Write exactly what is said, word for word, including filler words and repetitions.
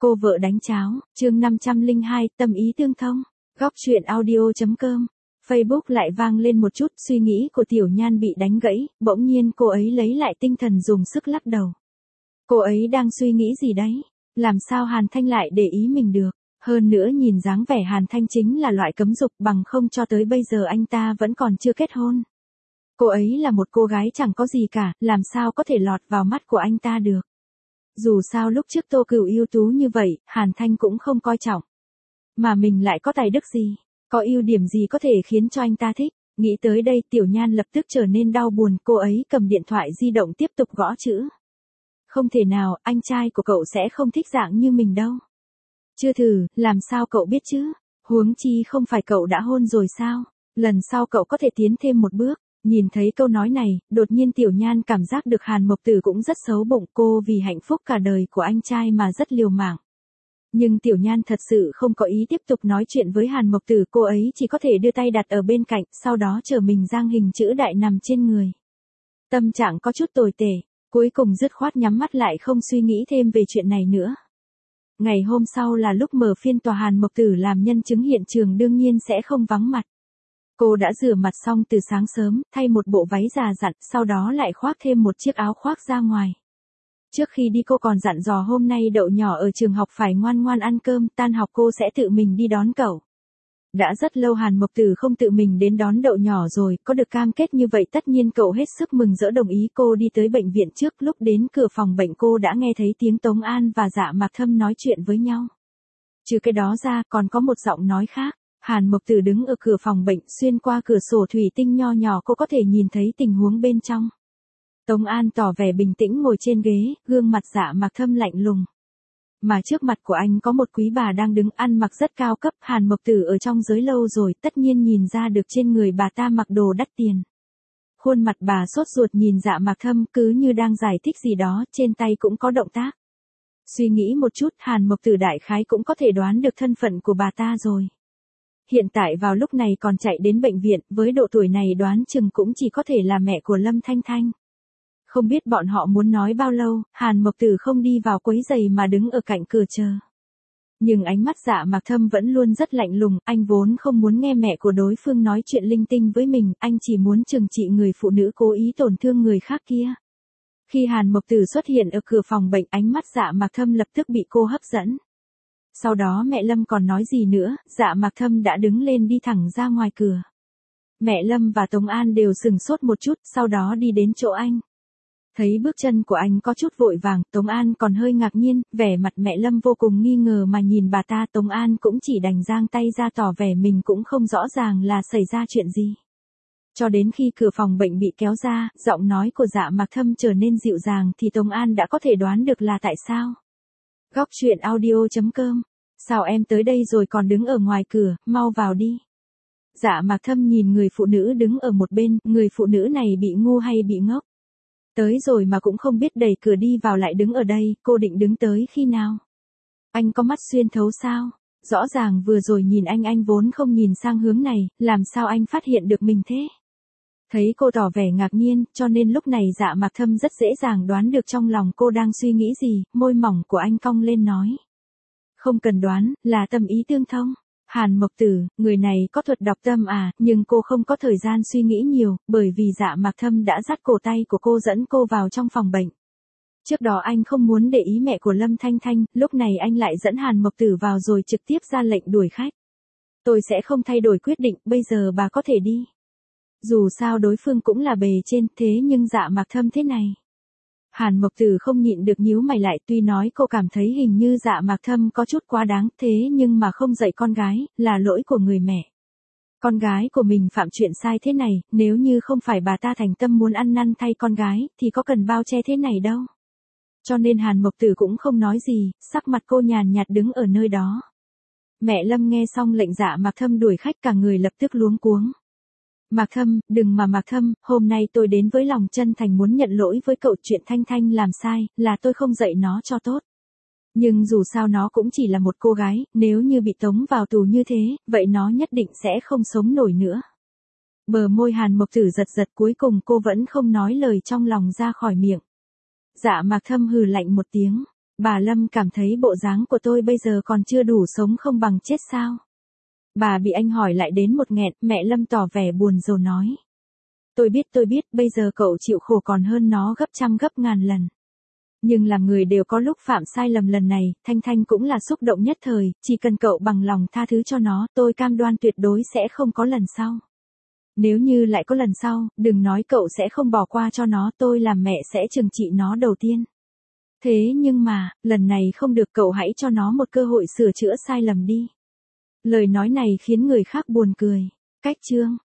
Cô vợ đánh cháo, chương năm trăm lẻ hai, tâm ý tương thông. Góc truyện audio.com. Facebook lại vang lên một chút, suy nghĩ của Tiểu Nhan bị đánh gãy, bỗng nhiên cô ấy lấy lại tinh thần dùng sức lắc đầu. Cô ấy đang suy nghĩ gì đấy? Làm sao Hàn Thanh lại để ý mình được? Hơn nữa nhìn dáng vẻ Hàn Thanh chính là loại cấm dục, bằng không cho tới bây giờ anh ta vẫn còn chưa kết hôn. Cô ấy là một cô gái chẳng có gì cả, làm sao có thể lọt vào mắt của anh ta được? Dù sao lúc trước Tô Cửu ưu tú như vậy, Hàn Thanh cũng không coi trọng. Mà mình lại có tài đức gì? Có ưu điểm gì có thể khiến cho anh ta thích? Nghĩ tới đây Tiểu Nhan lập tức trở nên đau buồn, cô ấy cầm điện thoại di động tiếp tục gõ chữ. Không thể nào, anh trai của cậu sẽ không thích dạng như mình đâu. Chưa thử, làm sao cậu biết chứ? Huống chi không phải cậu đã hôn rồi sao? Lần sau cậu có thể tiến thêm một bước. Nhìn thấy câu nói này, đột nhiên Tiểu Nhan cảm giác được Hàn Mộc Tử cũng rất xấu bụng, cô vì hạnh phúc cả đời của anh trai mà rất liều mạng. Nhưng Tiểu Nhan thật sự không có ý tiếp tục nói chuyện với Hàn Mộc Tử, cô ấy chỉ có thể đưa tay đặt ở bên cạnh, sau đó chờ mình giang hình chữ đại nằm trên người. Tâm trạng có chút tồi tệ, cuối cùng dứt khoát nhắm mắt lại không suy nghĩ thêm về chuyện này nữa. Ngày hôm sau là lúc mở phiên tòa, Hàn Mộc Tử làm nhân chứng hiện trường đương nhiên sẽ không vắng mặt. Cô đã rửa mặt xong từ sáng sớm, thay một bộ váy già dặn, sau đó lại khoác thêm một chiếc áo khoác ra ngoài. Trước khi đi cô còn dặn dò hôm nay Đậu nhỏ ở trường học phải ngoan ngoan ăn cơm, tan học cô sẽ tự mình đi đón cậu. Đã rất lâu Hàn Mộc Tử không tự mình đến đón Đậu nhỏ rồi, có được cam kết như vậy tất nhiên cậu hết sức mừng rỡ đồng ý. Cô đi tới bệnh viện trước, lúc đến cửa phòng bệnh cô đã nghe thấy tiếng Tống An và Dạ Mạc Thâm nói chuyện với nhau. Trừ cái đó ra còn có một giọng nói khác. Hàn Mộc Tử đứng ở cửa phòng bệnh, xuyên qua cửa sổ thủy tinh nho nhỏ cô có thể nhìn thấy tình huống bên trong. Tống An tỏ vẻ bình tĩnh ngồi trên ghế, gương mặt Dạ Mạc Thâm lạnh lùng. Mà trước mặt của anh có một quý bà đang đứng, ăn mặc rất cao cấp. Hàn Mộc Tử ở trong giới lâu rồi, tất nhiên nhìn ra được trên người bà ta mặc đồ đắt tiền. Khuôn mặt bà sốt ruột nhìn Dạ Mạc Thâm, cứ như đang giải thích gì đó, trên tay cũng có động tác. Suy nghĩ một chút, Hàn Mộc Tử đại khái cũng có thể đoán được thân phận của bà ta rồi. Hiện tại vào lúc này còn chạy đến bệnh viện, với độ tuổi này đoán chừng cũng chỉ có thể là mẹ của Lâm Thanh Thanh. Không biết bọn họ muốn nói bao lâu, Hàn Mộc Tử không đi vào quấy giày mà đứng ở cạnh cửa chờ. Nhưng ánh mắt Dạ Mạc Thâm vẫn luôn rất lạnh lùng, anh vốn không muốn nghe mẹ của đối phương nói chuyện linh tinh với mình, anh chỉ muốn trừng trị người phụ nữ cố ý tổn thương người khác kia. Khi Hàn Mộc Tử xuất hiện ở cửa phòng bệnh, ánh mắt Dạ Mạc Thâm lập tức bị cô hấp dẫn. Sau đó mẹ Lâm còn nói gì nữa, Dạ Mạc Thâm đã đứng lên đi thẳng ra ngoài cửa. Mẹ Lâm và Tống An đều sừng sốt một chút, sau đó đi đến chỗ anh. Thấy bước chân của anh có chút vội vàng, Tống An còn hơi ngạc nhiên, vẻ mặt mẹ Lâm vô cùng nghi ngờ mà nhìn bà ta. Tống An cũng chỉ đành giang tay ra tỏ vẻ mình cũng không rõ ràng là xảy ra chuyện gì. Cho đến khi cửa phòng bệnh bị kéo ra, giọng nói của Dạ Mạc Thâm trở nên dịu dàng thì Tống An đã có thể đoán được là tại sao. Góc truyện audio.com. Sao em tới đây rồi còn đứng ở ngoài cửa, mau vào đi. Dạ Mạc Thâm nhìn người phụ nữ đứng ở một bên, người phụ nữ này bị ngu hay bị ngốc? Tới rồi mà cũng không biết đẩy cửa đi vào lại đứng ở đây, cô định đứng tới khi nào? Anh có mắt xuyên thấu sao? Rõ ràng vừa rồi nhìn anh anh vốn không nhìn sang hướng này, làm sao anh phát hiện được mình thế? Thấy cô tỏ vẻ ngạc nhiên, cho nên lúc này Dạ Mạc Thâm rất dễ dàng đoán được trong lòng cô đang suy nghĩ gì, môi mỏng của anh cong lên nói. Không cần đoán, là tâm ý tương thông. Hàn Mộc Tử, người này có thuật đọc tâm à, nhưng cô không có thời gian suy nghĩ nhiều, bởi vì Dạ Mạc Thâm đã dắt cổ tay của cô dẫn cô vào trong phòng bệnh. Trước đó anh không muốn để ý mẹ của Lâm Thanh Thanh, lúc này anh lại dẫn Hàn Mộc Tử vào rồi trực tiếp ra lệnh đuổi khách. Tôi sẽ không thay đổi quyết định, bây giờ bà có thể đi. Dù sao đối phương cũng là bề trên, thế nhưng Dạ Mạc Thâm thế này. Hàn Mộc Tử không nhịn được nhíu mày lại, tuy nói cô cảm thấy hình như Dạ Mạc Thâm có chút quá đáng, thế nhưng mà không dạy con gái, là lỗi của người mẹ. Con gái của mình phạm chuyện sai thế này, nếu như không phải bà ta thành tâm muốn ăn năn thay con gái, thì có cần bao che thế này đâu. Cho nên Hàn Mộc Tử cũng không nói gì, sắc mặt cô nhàn nhạt đứng ở nơi đó. Mẹ Lâm nghe xong lệnh Dạ Mạc Thâm đuổi khách cả người lập tức luống cuống. Mạc Thâm, đừng mà Mạc Thâm, hôm nay tôi đến với lòng chân thành muốn nhận lỗi với cậu, chuyện Thanh Thanh làm sai, là tôi không dạy nó cho tốt. Nhưng dù sao nó cũng chỉ là một cô gái, nếu như bị tống vào tù như thế, vậy nó nhất định sẽ không sống nổi nữa. Bờ môi Hàn Mộc Tử giật giật, cuối cùng cô vẫn không nói lời trong lòng ra khỏi miệng. Dạ Mạc Thâm hừ lạnh một tiếng. Bà Lâm cảm thấy bộ dáng của tôi bây giờ còn chưa đủ sống không bằng chết sao? Bà bị anh hỏi lại đến một nghẹn, mẹ Lâm tỏ vẻ buồn rầu nói. Tôi biết tôi biết, bây giờ cậu chịu khổ còn hơn nó gấp trăm gấp ngàn lần. Nhưng làm người đều có lúc phạm sai lầm, lần này, Thanh Thanh cũng là xúc động nhất thời, chỉ cần cậu bằng lòng tha thứ cho nó, tôi cam đoan tuyệt đối sẽ không có lần sau. Nếu như lại có lần sau, đừng nói cậu sẽ không bỏ qua cho nó, tôi làm mẹ sẽ trừng trị nó đầu tiên. Thế nhưng mà, lần này không được, cậu hãy cho nó một cơ hội sửa chữa sai lầm đi. Lời nói này khiến người khác buồn cười. Cách chương